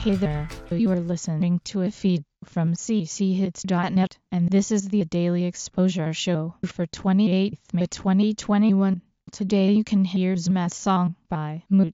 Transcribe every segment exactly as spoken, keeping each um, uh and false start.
Hey there, you are listening to a feed from c c hits dot net, and this is the Daily Exposure Show for twenty-eighth of May twenty twenty-one. Today you can hear Zma's song by Moot.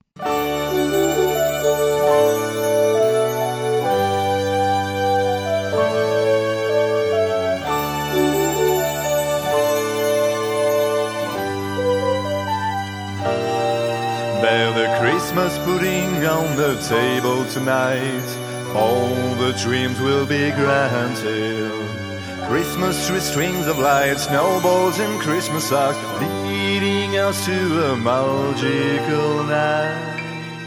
Bear the Christmas pudding on the table tonight. All the dreams will be granted. Christmas tree strings of light, snowballs and Christmas socks, leading us to a magical night.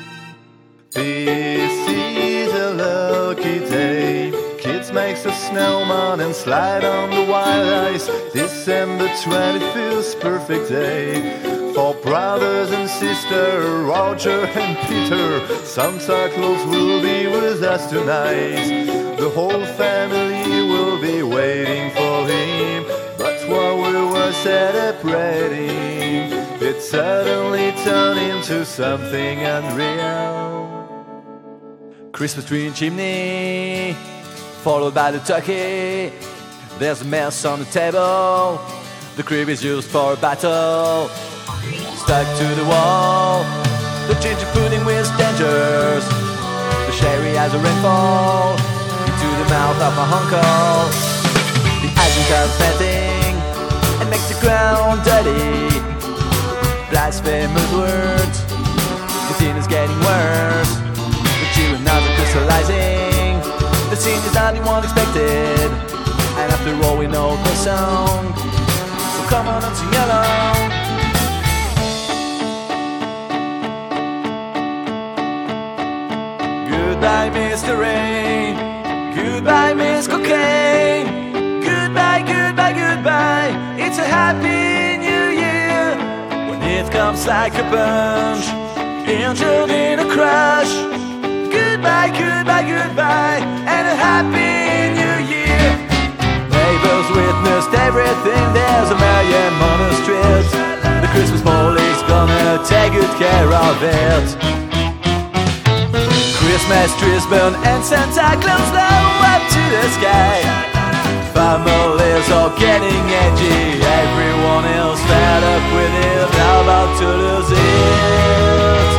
This is a lucky day. Kids makes a snowman and slide on the wild ice. December twenty-fifth, perfect day for brothers and sisters, Roger and Peter. Santa Claus will be with us tonight. The whole family will be waiting for him. But while we were celebrating, it suddenly turned into something unreal. Christmas tree and chimney, followed by the turkey. There's a mess on the table. The crib is used for a battle. Stuck to the wall, the ginger pudding with dangers. The sherry has a rainfall into the mouth of my uncle. The icing starts melting and makes the ground dirty. Blasphemous words, the scene is getting worse. The children now are crystallizing. The scene is not what expected, and after all we know the song. So come on and sing along. Goodbye, Mister Rain. Goodbye, Miss Cocaine. Goodbye, goodbye, goodbye. It's a happy new year. When it comes like a punch, injured in a crash. Goodbye, goodbye, goodbye, and a happy new year. Neighbors witnessed everything. There's a million on the street. The Christmas police gonna take good care of it. Christmas trees burn and Santa Claus blow up to the sky. Families are getting edgy. Everyone else fed up with it, now about to lose it.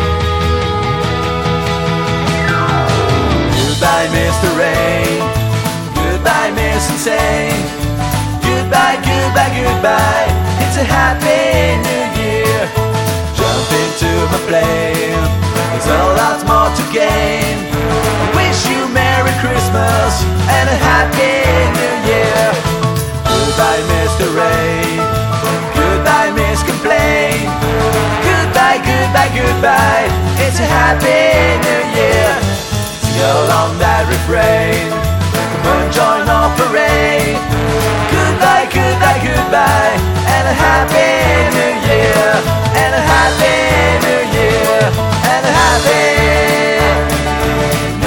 Goodbye, Mister Rain. Goodbye, Miss Insane. Goodbye, goodbye, goodbye. It's a happy new year. Jump into my plane. There's a lot more to gain. I wish you Merry Christmas and a Happy New Year. Goodbye, Mister Rain. Goodbye, Miss Complain. Goodbye, goodbye, goodbye. It's a Happy New Year. Sing along that refrain. Come and join our parade. Goodbye, goodbye, goodbye, and a Happy New Year. And a Happy New Year. And a Happy New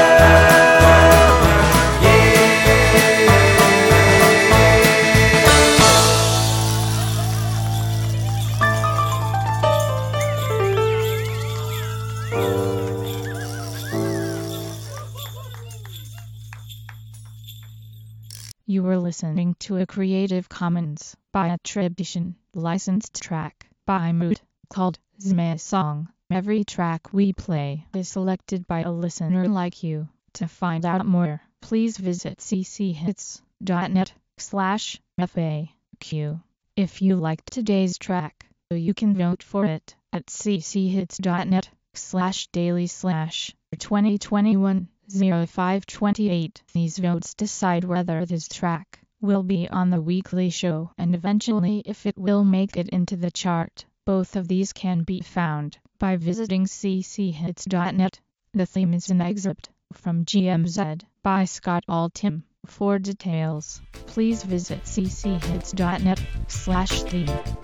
You were listening to a Creative Commons by attribution, licensed track by Moot, called Zma's Song. Every track we play is selected by a listener like you. To find out more, please visit c c hits dot net slash F A Q. If you liked today's track, you can vote for it at c c hits dot net slash daily slash twenty twenty-one oh five twenty-eight. These votes decide whether this track will be on the weekly show and eventually if it will make it into the chart. Both of these can be found by visiting c c hits dot net. The theme is an excerpt from G M Z by Scott Altham. For details, please visit c c hits dot net slash theme.